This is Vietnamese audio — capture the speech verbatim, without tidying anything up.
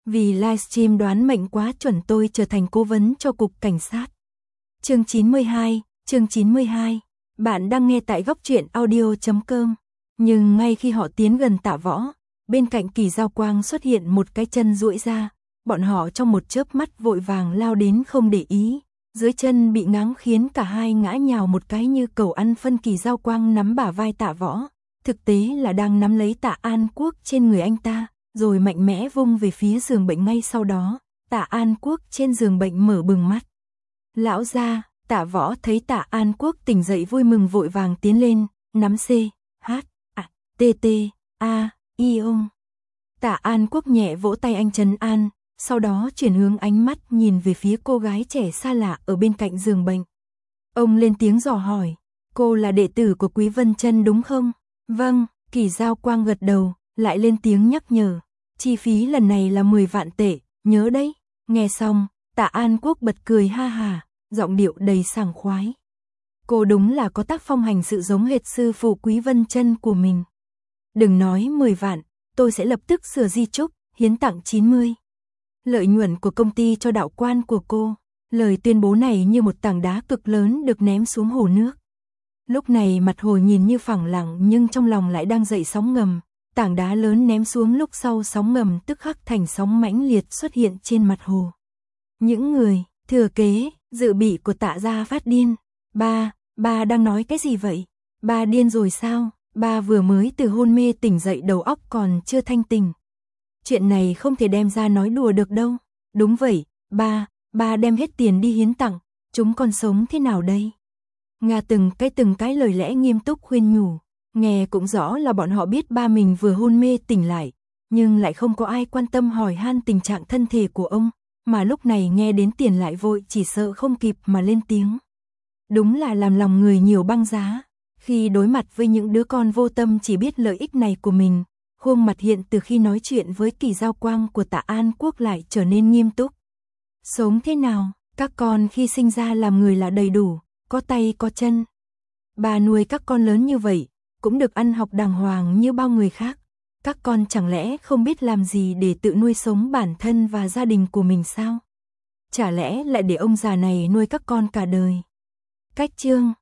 Vì livestream đoán mệnh quá chuẩn tôi trở thành cố vấn cho cục cảnh sát. Chương chín mươi hai, chương chín mươi hai. Bạn đang nghe tại góc truyện audio chấm com. Nhưng ngay khi họ tiến gần Tạ Võ, bên cạnh Kỳ Giao Quang xuất hiện một cái chân duỗi ra, bọn họ trong một chớp mắt vội vàng lao đến không để ý, dưới chân bị ngáng khiến cả hai ngã nhào một cái như cầu ăn phân. Kỳ Giao Quang nắm bả vai Tạ Võ, thực tế là đang nắm lấy Tạ An Quốc trên người anh ta, rồi mạnh mẽ vung về phía giường bệnh. Ngay sau đó, Tạ An Quốc trên giường bệnh mở bừng mắt. Lão gia. Tạ Võ thấy Tạ An Quốc tỉnh dậy vui mừng vội vàng tiến lên, nắm C, H, A, T, T, A, I ông. Tạ An Quốc nhẹ vỗ tay anh trấn an, sau đó chuyển hướng ánh mắt nhìn về phía cô gái trẻ xa lạ ở bên cạnh giường bệnh. Ông lên tiếng dò hỏi, cô là đệ tử của Quý Vân Chân đúng không? Vâng, Kỳ Giao Quang gật đầu, lại lên tiếng nhắc nhở, chi phí lần này là mười vạn tệ, nhớ đấy. Nghe xong, Tạ An Quốc bật cười ha hà, giọng điệu đầy sảng khoái. Cô đúng là có tác phong hành sự giống hệt sư phụ Quý Vân Chân của mình. Đừng nói mười vạn, tôi sẽ lập tức sửa di chúc, hiến tặng chín mươi. Lợi nhuận của công ty cho đạo quan của cô. Lời tuyên bố này như một tảng đá cực lớn được ném xuống hồ nước. Lúc này mặt hồ nhìn như phẳng lặng nhưng trong lòng lại đang dậy sóng ngầm. Tảng đá lớn ném xuống lúc sau sóng ngầm tức khắc thành sóng mãnh liệt xuất hiện trên mặt hồ. Những người thừa kế dự bị của Tạ gia phát điên. Ba, ba đang nói cái gì vậy? Ba điên rồi sao? Ba vừa mới từ hôn mê tỉnh dậy, đầu óc còn chưa thanh tỉnh. Chuyện này không thể đem ra nói đùa được đâu. Đúng vậy, ba, ba đem hết tiền đi hiến tặng, chúng còn sống thế nào đây? Nga từng cái từng cái lời lẽ nghiêm túc khuyên nhủ, nghe cũng rõ là bọn họ biết ba mình vừa hôn mê tỉnh lại, nhưng lại không có ai quan tâm hỏi han tình trạng thân thể của ông. Mà lúc này nghe đến tiền lại vội chỉ sợ không kịp mà lên tiếng. Đúng là làm lòng người nhiều băng giá. Khi đối mặt với những đứa con vô tâm chỉ biết lợi ích này của mình, khuôn mặt hiện từ khi nói chuyện với Kỳ Giao Quang của Tạ An Quốc lại trở nên nghiêm túc. Sống thế nào? Các con khi sinh ra làm người là đầy đủ, có tay có chân. Bà nuôi các con lớn như vậy, cũng được ăn học đàng hoàng như bao người khác. Các con chẳng lẽ không biết làm gì để tự nuôi sống bản thân và gia đình của mình sao? Chả lẽ lại để ông già này nuôi các con cả đời? Cách chương